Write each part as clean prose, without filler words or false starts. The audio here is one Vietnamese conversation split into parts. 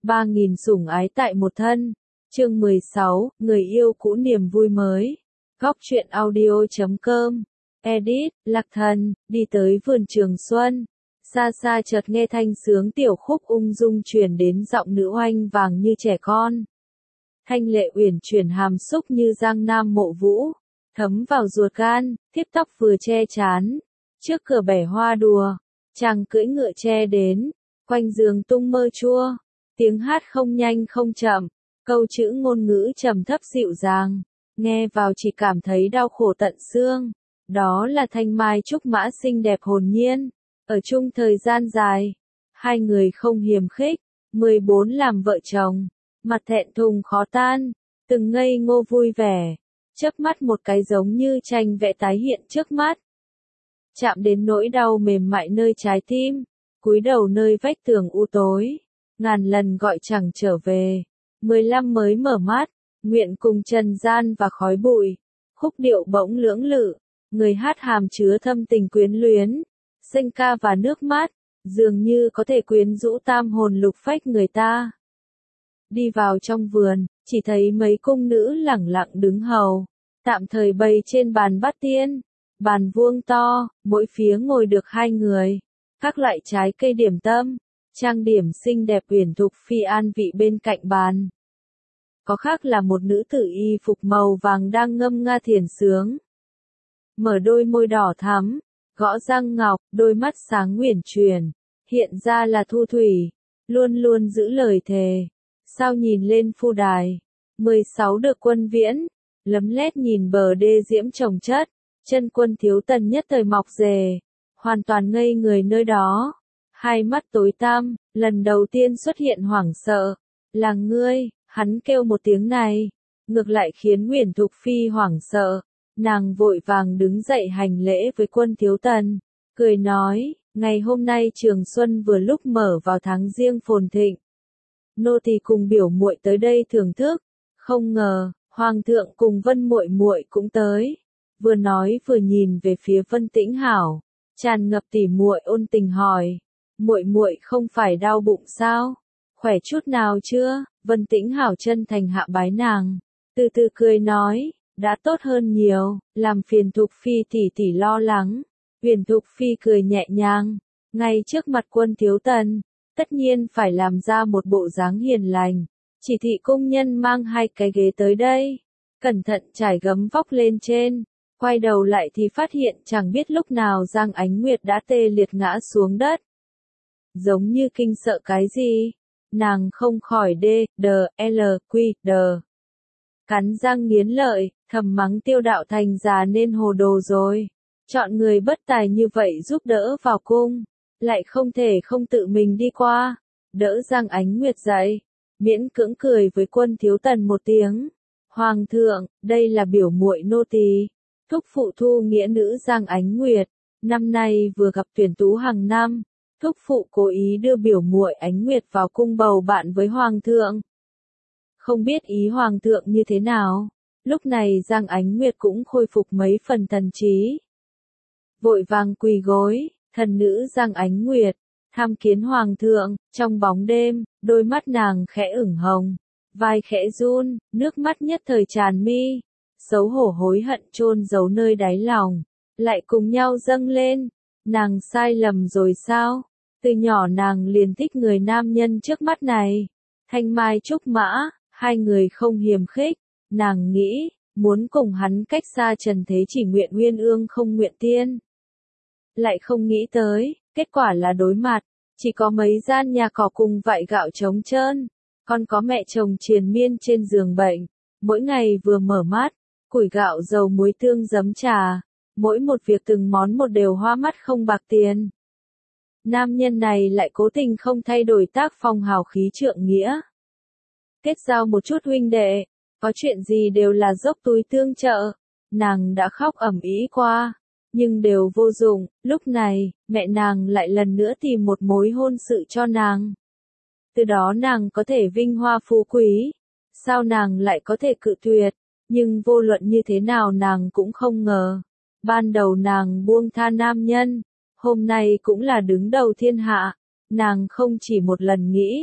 3000 sủng ái tại một thân. Chương 16, người yêu cũ niềm vui mới. Góc truyện audio.com. Edit, Lạc Thần, đi tới vườn Trường Xuân. Xa xa chợt nghe thanh sướng tiểu khúc ung dung truyền đến giọng nữ oanh vàng như trẻ con. Thanh lệ uyển chuyển hàm xúc như giang nam mộ vũ, thấm vào ruột gan, tiếp tóc vừa che chán. Trước cửa bẻ hoa đùa, chàng cưỡi ngựa che đến, quanh giường tung mơ chua. Tiếng hát không nhanh không chậm, câu chữ ngôn ngữ trầm thấp dịu dàng, nghe vào chỉ cảm thấy đau khổ tận xương. Đó là thanh mai trúc mã xinh đẹp hồn nhiên, ở chung thời gian dài, hai người không hiềm khích, 14 làm vợ chồng, mặt thẹn thùng khó tan, từng ngây ngô vui vẻ, chớp mắt một cái giống như tranh vẽ tái hiện trước mắt. Chạm đến nỗi đau mềm mại nơi trái tim, cúi đầu nơi vách tường u tối, ngàn lần gọi chẳng trở về. 15 mới mở mắt, nguyện cùng trần gian và khói bụi, khúc điệu bỗng lưỡng lự, người hát hàm chứa thâm tình quyến luyến, sinh ca và nước mắt, dường như có thể quyến rũ tam hồn lục phách người ta. Đi vào trong vườn, chỉ thấy mấy cung nữ lẳng lặng đứng hầu, tạm thời bày trên bàn bát tiên, bàn vuông to, mỗi phía ngồi được 2 người, các loại trái cây điểm tâm, trang điểm xinh đẹp uyển thục phi an vị bên cạnh bàn. Có khác là một nữ tử y phục màu vàng đang ngâm nga thiền sướng. Mở đôi môi đỏ thắm, gõ răng ngọc, đôi mắt sáng uyển chuyển, hiện ra là thu thủy, luôn luôn giữ lời thề. Sao nhìn lên phu đài, 16 được quân viễn, lấm lét nhìn bờ đê diễm trồng chất, chân quân thiếu tần nhất thời mọc rề, hoàn toàn ngây người nơi đó. Hai mắt tối tăm, lần đầu tiên xuất hiện hoảng sợ, là ngươi, hắn kêu một tiếng này, ngược lại khiến Uyển Thục Phi hoảng sợ, nàng vội vàng đứng dậy hành lễ với quân thiếu tần, cười nói, ngày hôm nay Trường Xuân vừa lúc mở vào tháng giêng phồn thịnh. Nô tỳ cùng biểu muội tới đây thưởng thức, không ngờ, Hoàng thượng cùng Vân muội muội cũng tới. Vừa nói vừa nhìn về phía Vân Tĩnh Hảo, tràn ngập tỉ muội ôn tình hỏi, muội muội không phải đau bụng sao? Khỏe chút nào chưa? Vân Tĩnh Hảo chân thành hạ bái nàng, từ từ cười nói, đã tốt hơn nhiều, làm phiền Thục Phi tỷ tỷ lo lắng. Uyển Thục Phi cười nhẹ nhàng, ngay trước mặt quân thiếu tần, tất nhiên phải làm ra một bộ dáng hiền lành, chỉ thị công nhân mang 2 cái ghế tới đây, cẩn thận trải gấm vóc lên trên, quay đầu lại thì phát hiện chẳng biết lúc nào Giang Ánh Nguyệt đã tê liệt ngã xuống đất. Giống như kinh sợ cái gì, nàng không khỏi cắn răng nghiến lợi, thầm mắng Tiêu Đạo Thành già nên hồ đồ rồi, chọn người bất tài như vậy giúp đỡ vào cung, lại không thể không tự mình đi qua, đỡ Giang Ánh Nguyệt dậy, miễn cưỡng cười với quân thiếu tần một tiếng. Hoàng thượng, đây là biểu muội nô tỳ, thúc phụ thu nghĩa nữ Giang Ánh Nguyệt, năm nay vừa gặp tuyển tú hàng năm, thúc phụ cố ý đưa biểu muội Ánh Nguyệt vào cung bầu bạn với Hoàng thượng. Không biết ý Hoàng thượng như thế nào, lúc này Giang Ánh Nguyệt cũng khôi phục mấy phần thần trí. Vội vàng quỳ gối, thần nữ Giang Ánh Nguyệt, tham kiến Hoàng thượng, trong bóng đêm, đôi mắt nàng khẽ ửng hồng, vai khẽ run, nước mắt nhất thời tràn mi, xấu hổ hối hận chôn giấu nơi đáy lòng, lại cùng nhau dâng lên, nàng sai lầm rồi sao? Từ nhỏ nàng liền thích người nam nhân trước mắt này, thanh mai trúc mã, 2 người không hiềm khích, nàng nghĩ, muốn cùng hắn cách xa trần thế chỉ nguyện uyên ương không nguyện tiên. Lại không nghĩ tới, kết quả là đối mặt, chỉ có mấy gian nhà cỏ cùng vại gạo trống trơn, còn có mẹ chồng triền miên trên giường bệnh, mỗi ngày vừa mở mắt, củi gạo dầu muối tương giấm trà, mỗi một việc từng món một đều hoa mắt không bạc tiền. Nam nhân này lại cố tình không thay đổi tác phong hào khí trượng nghĩa. Kết giao một chút huynh đệ, có chuyện gì đều là dốc túi tương trợ, nàng đã khóc ầm ĩ qua, nhưng đều vô dụng, lúc này, mẹ nàng lại lần nữa tìm một mối hôn sự cho nàng. Từ đó nàng có thể vinh hoa phú quý, sao nàng lại có thể cự tuyệt, nhưng vô luận như thế nào nàng cũng không ngờ. Ban đầu nàng buông tha nam nhân, hôm nay cũng là đứng đầu thiên hạ, nàng không chỉ một lần nghĩ,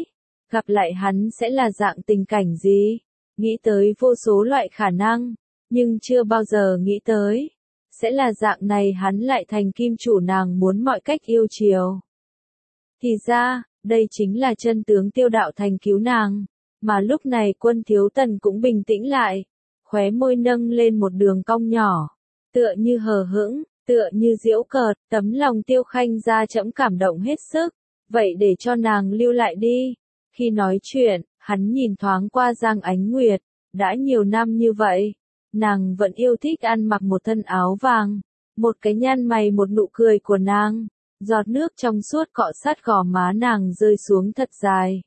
Gặp lại hắn sẽ là dạng tình cảnh gì? Nghĩ tới vô số loại khả năng, nhưng chưa bao giờ nghĩ tới. Sẽ là dạng này hắn lại thành kim chủ nàng muốn mọi cách yêu chiều. Thì ra, đây chính là chân tướng Tiêu Đạo Thành cứu nàng. Mà lúc này Quân Thiếu Tần cũng bình tĩnh lại, khóe môi nâng lên một đường cong nhỏ, tựa như hờ hững, tựa như giễu cợt, tấm lòng Tiêu Khanh ra trẫm cảm động hết sức, vậy để cho nàng lưu lại đi. Khi nói chuyện, hắn nhìn thoáng qua Giang Ánh Nguyệt, đã nhiều năm như vậy, nàng vẫn yêu thích ăn mặc một thân áo vàng, một cái nhăn mày một nụ cười của nàng, giọt nước trong suốt cọ sát gò má nàng rơi xuống thật dài.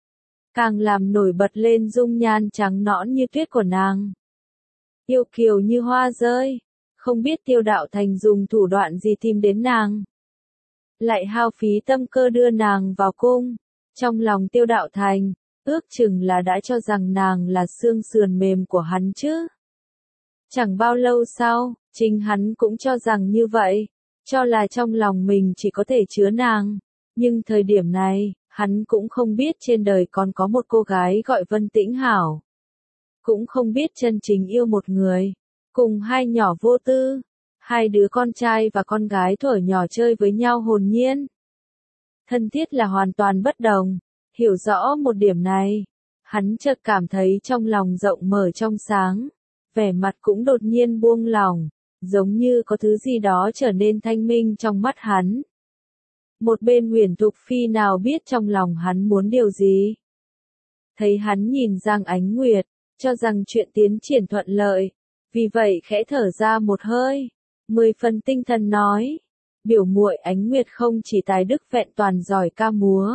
Càng làm nổi bật lên dung nhan trắng nõn như tuyết của nàng. Yêu kiều như hoa rơi, không biết Tiêu Đạo Thành dùng thủ đoạn gì tìm đến nàng. Lại hao phí tâm cơ đưa nàng vào cung, trong lòng Tiêu Đạo Thành, ước chừng là đã cho rằng nàng là xương sườn mềm của hắn chứ. Chẳng bao lâu sau, chính hắn cũng cho rằng như vậy, cho là trong lòng mình chỉ có thể chứa nàng, nhưng thời điểm này, hắn cũng không biết trên đời còn có một cô gái gọi Vân Tĩnh Hảo. Cũng không biết chân chính yêu một người, cùng hai nhỏ vô tư, hai đứa con trai và con gái thuở nhỏ chơi với nhau hồn nhiên. Thân thiết là hoàn toàn bất đồng, hiểu rõ một điểm này, hắn chợt cảm thấy trong lòng rộng mở trong sáng, vẻ mặt cũng đột nhiên buông lỏng, giống như có thứ gì đó trở nên thanh minh trong mắt hắn. Một bên Huyền Thục Phi nào biết trong lòng hắn muốn điều gì. Thấy hắn nhìn Giang Ánh Nguyệt, cho rằng chuyện tiến triển thuận lợi, vì vậy khẽ thở ra một hơi, 10 phần tinh thần nói, biểu muội Ánh Nguyệt không chỉ tài đức vẹn toàn giỏi ca múa,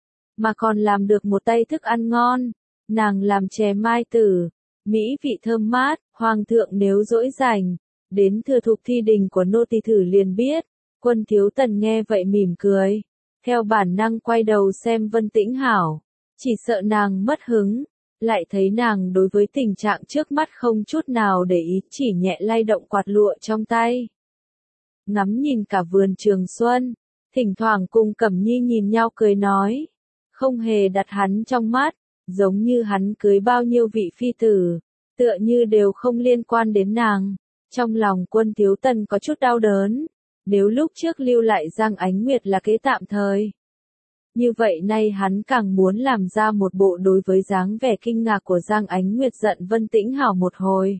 mà còn làm được một tay thức ăn ngon, nàng làm chè mai tử, mỹ vị thơm mát, hoàng thượng nếu dỗi rảnh, đến thừa thục thi đình của nô tỳ thử liền biết. Quân Thiếu Tần nghe vậy mỉm cười, theo bản năng quay đầu xem Vân Tĩnh Hảo, chỉ sợ nàng mất hứng, lại thấy nàng đối với tình trạng trước mắt không chút nào để ý, chỉ nhẹ lay động quạt lụa trong tay. Ngắm nhìn cả vườn Trường Xuân, thỉnh thoảng cùng Cẩm Nhi nhìn nhau cười nói, không hề đặt hắn trong mắt, giống như hắn cưới bao nhiêu vị phi tử, tựa như đều không liên quan đến nàng. Trong lòng Quân Thiếu Tần có chút đau đớn. Nếu lúc trước lưu lại Giang Ánh Nguyệt là kế tạm thời, như vậy nay hắn càng muốn làm ra một bộ đối với dáng vẻ kinh ngạc của Giang Ánh Nguyệt giận Vân Tĩnh Hảo một hồi.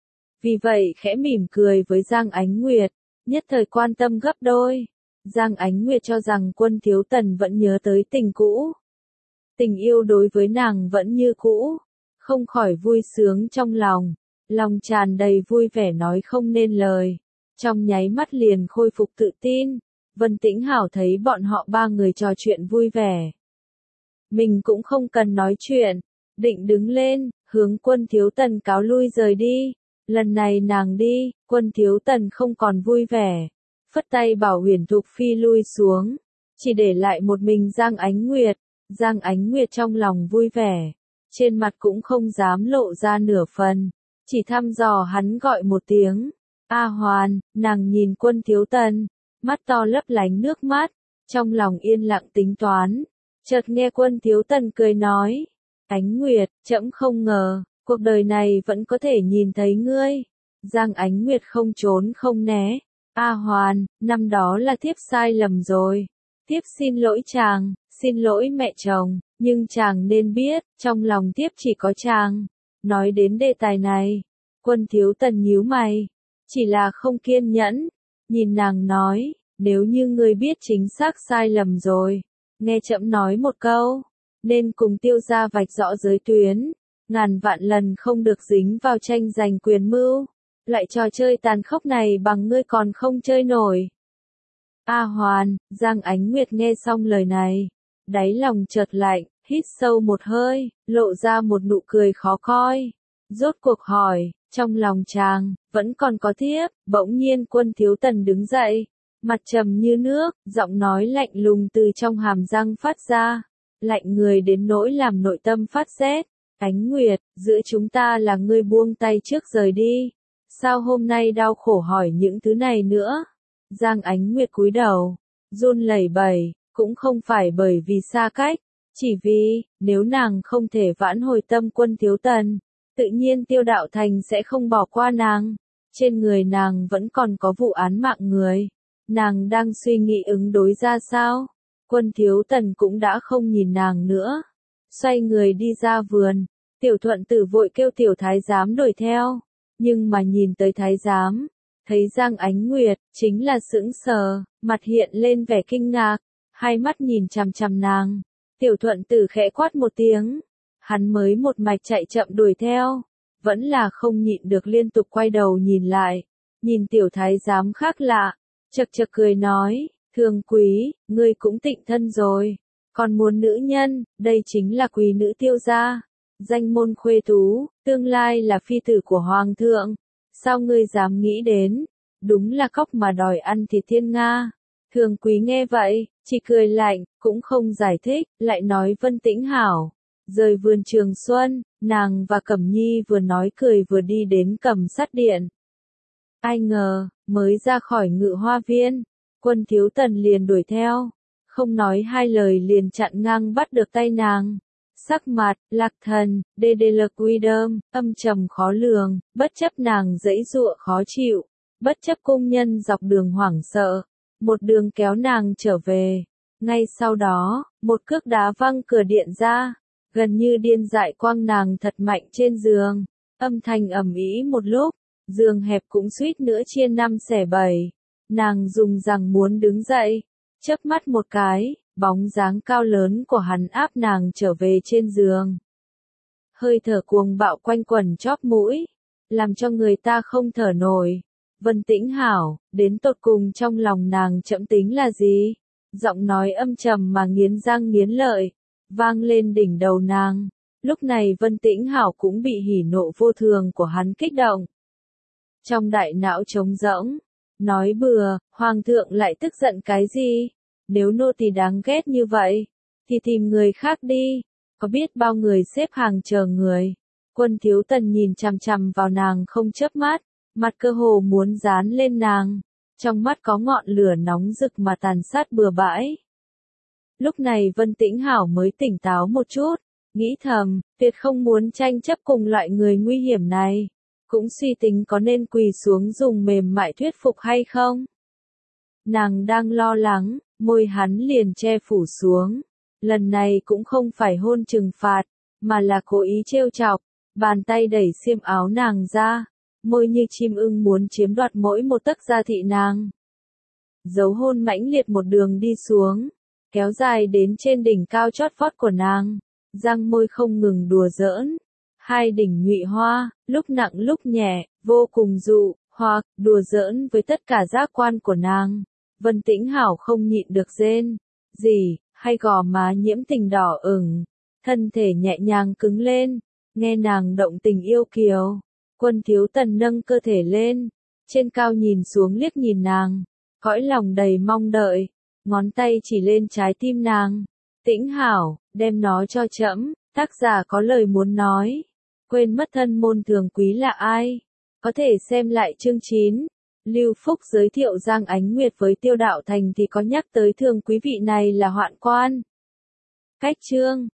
Vì vậy khẽ mỉm cười với Giang Ánh Nguyệt, nhất thời quan tâm gấp đôi. Giang Ánh Nguyệt cho rằng Quân Thiếu Tần vẫn nhớ tới tình cũ. Tình yêu đối với nàng vẫn như cũ, không khỏi vui sướng trong lòng, lòng tràn đầy vui vẻ nói không nên lời. Trong nháy mắt liền khôi phục tự tin, Vân Tĩnh Hảo thấy bọn họ ba người trò chuyện vui vẻ. Mình cũng không cần nói chuyện, định đứng lên, hướng Quân Thiếu Tần cáo lui rời đi. Lần này nàng đi, Quân Thiếu Tần không còn vui vẻ, phất tay bảo Huyền Thục Phi lui xuống, chỉ để lại một mình Giang Ánh Nguyệt. Giang Ánh Nguyệt trong lòng vui vẻ, trên mặt cũng không dám lộ ra nửa phần, chỉ thăm dò hắn gọi một tiếng. A Hoàn, nàng nhìn Quân Thiếu Tần, mắt to lấp lánh nước mắt, trong lòng yên lặng tính toán, chợt nghe Quân Thiếu Tần cười nói, Ánh Nguyệt, trẫm không ngờ, cuộc đời này vẫn có thể nhìn thấy ngươi. Giang Ánh Nguyệt không trốn không né, A Hoàn, năm đó là thiếp sai lầm rồi, thiếp xin lỗi chàng, xin lỗi mẹ chồng, nhưng chàng nên biết, trong lòng thiếp chỉ có chàng. Nói đến đề tài này, Quân Thiếu Tần nhíu mày. Chỉ là không kiên nhẫn, nhìn nàng nói, nếu như ngươi biết chính xác sai lầm rồi, nghe trẫm nói một câu, nên cùng Tiêu gia vạch rõ giới tuyến, ngàn vạn lần không được dính vào tranh giành quyền mưu, lại trò chơi tàn khốc này bằng ngươi còn không chơi nổi. A Hoàn, Giang Ánh Nguyệt nghe xong lời này, đáy lòng chợt lạnh, hít sâu một hơi, lộ ra một nụ cười khó coi, rốt cuộc hỏi. Trong lòng chàng, vẫn còn có thiếp, bỗng nhiên Quân Thiếu Tần đứng dậy, mặt trầm như nước, giọng nói lạnh lùng từ trong hàm răng phát ra, lạnh người đến nỗi làm nội tâm phát rét. Ánh Nguyệt, giữa chúng ta là ngươi buông tay trước rời đi, sao hôm nay đau khổ hỏi những thứ này nữa? Giang Ánh Nguyệt cúi đầu, run lẩy bẩy, cũng không phải bởi vì xa cách, Chỉ vì, nếu nàng không thể vãn hồi tâm Quân Thiếu Tần, tự nhiên Tiêu Đạo Thành sẽ không bỏ qua nàng. Trên người nàng vẫn còn có vụ án mạng người. Nàng đang suy nghĩ ứng đối ra sao? Quân Thiếu Tần cũng đã không nhìn nàng nữa. Xoay người đi ra vườn. Tiểu Thuận Tử vội kêu Tiểu Thái Giám đuổi theo. Nhưng mà nhìn tới Thái Giám, thấy Giang Ánh Nguyệt, chính là sững sờ, mặt hiện lên vẻ kinh ngạc, hai mắt nhìn chằm chằm nàng. Tiểu Thuận Tử khẽ quát một tiếng, hắn mới một mạch chạy chậm đuổi theo, vẫn là không nhịn được liên tục quay đầu nhìn lại, nhìn Tiểu Thái Giám khác lạ, chậc chậc cười nói, Thương Quý, ngươi cũng tịnh thân rồi, còn muốn nữ nhân, đây chính là quý nữ Tiêu gia, danh môn khuê tú, tương lai là phi tử của Hoàng thượng, sao ngươi dám nghĩ đến, đúng là cóc mà đòi ăn thịt thiên Nga. Thương Quý nghe vậy, chỉ cười lạnh, cũng không giải thích, lại nói Vân Tĩnh Hảo. Rời vườn Trường Xuân, nàng và Cẩm Nhi vừa nói cười vừa đi đến Cẩm Sát Điện. Ai ngờ, mới ra khỏi Ngự Hoa Viên, Quân Thiếu Tần liền đuổi theo, không nói hai lời liền chặn ngang bắt được tay nàng. Sắc mặt, Lạc Thần, DDL Quidom, âm trầm khó lường, bất chấp nàng giãy giụa khó chịu, bất chấp cung nhân dọc đường hoảng sợ, một đường kéo nàng trở về. Ngay sau đó, một cước đá văng cửa điện ra, gần như điên dại quăng nàng thật mạnh trên giường, âm thanh ầm ĩ một lúc, giường hẹp cũng suýt nữa chia năm xẻ bảy. Nàng dùng rằng muốn đứng dậy, chớp mắt một cái, bóng dáng cao lớn của hắn áp nàng trở về trên giường. Hơi thở cuồng bạo quanh quẩn chóp mũi, làm cho người ta không thở nổi. Vân Tĩnh Hảo, đến tột cùng trong lòng nàng chậm tính là gì? Giọng nói âm trầm mà nghiến răng nghiến lợi, vang lên đỉnh đầu nàng. Lúc này Vân Tĩnh Hảo cũng bị hỉ nộ vô thường của hắn kích động. Trong đại não trống rỗng, nói bừa, Hoàng thượng lại tức giận cái gì? Nếu nô tỳ đáng ghét như vậy, thì tìm người khác đi. Có biết bao người xếp hàng chờ người. Quân Thiếu Tần nhìn chằm chằm vào nàng không chớp mắt, mặt cơ hồ muốn dán lên nàng. Trong mắt có ngọn lửa nóng rực mà tàn sát bừa bãi. Lúc này Vân Tĩnh Hảo mới tỉnh táo một chút, nghĩ thầm, tuyệt không muốn tranh chấp cùng loại người nguy hiểm này. Cũng suy tính có nên quỳ xuống dùng mềm mại thuyết phục hay không. Nàng đang lo lắng, môi hắn liền che phủ xuống. Lần này cũng không phải hôn trừng phạt, mà là cố ý trêu chọc, bàn tay đẩy xiêm áo nàng ra, môi như chim ưng muốn chiếm đoạt mỗi một tấc da thị nàng. Dấu hôn mãnh liệt một đường đi xuống, kéo dài đến trên đỉnh cao chót vót của nàng, răng môi không ngừng đùa giỡn. Hai đỉnh nhụy hoa, lúc nặng lúc nhẹ, vô cùng dụ, hoặc đùa giỡn với tất cả giác quan của nàng. Vân Tĩnh Hảo không nhịn được rên, gì, hay gò má nhiễm tình đỏ ửng, thân thể nhẹ nhàng cứng lên, nghe nàng động tình yêu kiều. Quân Thiếu Tần nâng cơ thể lên, trên cao nhìn xuống liếc nhìn nàng, cõi lòng đầy mong đợi, ngón tay chỉ lên trái tim nàng. Tĩnh Hảo, đem nó cho trẫm, tác giả có lời muốn nói. Quên mất thân môn Thường Quý là ai? Có thể xem lại chương 9. Lưu Phúc giới thiệu Giang Ánh Nguyệt với Tiêu Đạo Thành thì có nhắc tới Thường Quý vị này là hoạn quan. Cách chương